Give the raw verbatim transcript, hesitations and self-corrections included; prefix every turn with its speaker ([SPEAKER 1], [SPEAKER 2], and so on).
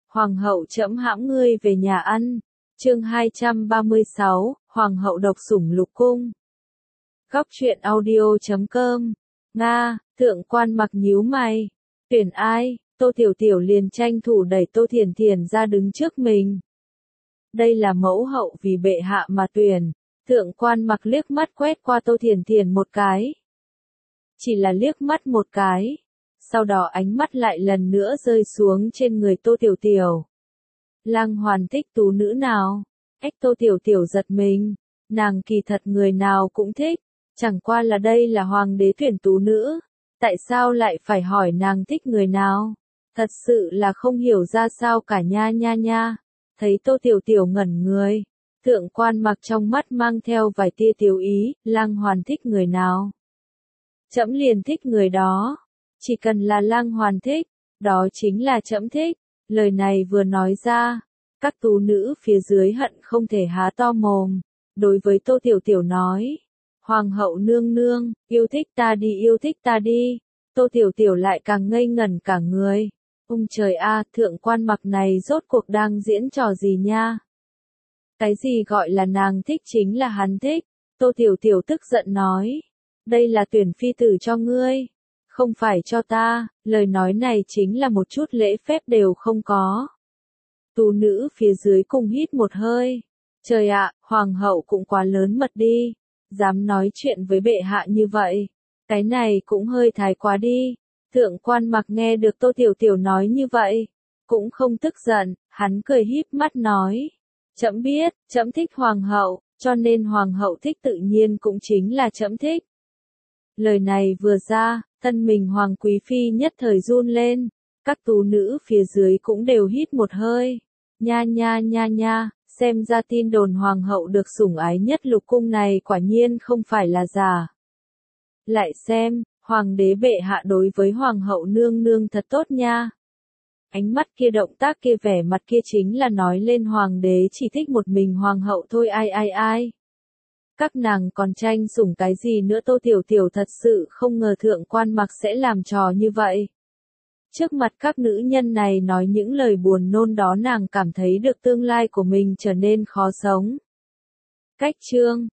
[SPEAKER 1] Hoàng hậu trẫm hãm ngươi về nhà ăn. Chương hai trăm ba mươi sáu, Hoàng hậu độc sủng lục cung. Góc truyện audio chấm com. Nga, thượng quan Mặc nhíu mày. Tuyển ai? Tô Tiểu Tiểu liền tranh thủ đẩy Tô Thiền Thiền ra đứng trước mình. Đây là mẫu hậu vì bệ hạ mà tuyển. Thượng quan Mặc liếc mắt quét qua Tô Thiền Thiền một cái. Chỉ là liếc mắt một cái. Sau đó ánh mắt lại lần nữa rơi xuống trên người Tô Tiểu Tiểu. Lăng Hoàn thích tú nữ nào? Ếch Tô Tiểu Tiểu giật mình. Nàng kỳ thật người nào cũng thích. Chẳng qua là đây là hoàng đế tuyển tú nữ. Tại sao lại phải hỏi nàng thích người nào? Thật sự là không hiểu ra sao cả nha nha nha. Thấy Tô Tiểu Tiểu ngẩn người. Thượng quan Mặc trong mắt mang theo vài tia tiểu ý. Lăng Hoàn thích người nào? Trẫm liền thích người đó. Chỉ cần là Lăng Hoàn thích, đó chính là trẫm thích. Lời này vừa nói ra, các tú nữ phía dưới hận không thể há to mồm. Đối với Tô Tiểu Tiểu nói, Hoàng hậu nương nương, yêu thích ta đi yêu thích ta đi. Tô Tiểu Tiểu lại càng ngây ngẩn cả người. Ung trời a, thượng quan Mặc này rốt cuộc đang diễn trò gì nha? Cái gì gọi là nàng thích chính là hắn thích. Tô Tiểu Tiểu tức giận nói, đây là tuyển phi tử cho ngươi. Không phải cho ta, lời nói này chính là một chút lễ phép đều không có. Tú nữ phía dưới cùng hít một hơi. Trời ạ, hoàng hậu cũng quá lớn mật đi. Dám nói chuyện với bệ hạ như vậy. Cái này cũng hơi thái quá đi. Thượng quan Mặc nghe được Tô Tiểu Tiểu nói như vậy. Cũng không tức giận, hắn cười híp mắt nói. Trẫm biết, trẫm thích hoàng hậu, cho nên hoàng hậu thích tự nhiên cũng chính là trẫm thích. Lời này vừa ra, thân mình hoàng quý phi nhất thời run lên. Các tú nữ phía dưới cũng đều hít một hơi. Nha nha nha nha, xem ra tin đồn hoàng hậu được sủng ái nhất lục cung này quả nhiên không phải là giả. Lại xem, hoàng đế bệ hạ đối với hoàng hậu nương nương thật tốt nha. Ánh mắt kia động tác kia vẻ mặt kia chính là nói lên hoàng đế chỉ thích một mình hoàng hậu thôi ai ai ai. Các nàng còn tranh sủng cái gì nữa? Tô Tiểu Tiểu thật sự không ngờ thượng quan Mặc sẽ làm trò như vậy. Trước mặt các nữ nhân này nói những lời buồn nôn đó nàng cảm thấy được tương lai của mình trở nên khó sống. Cách chương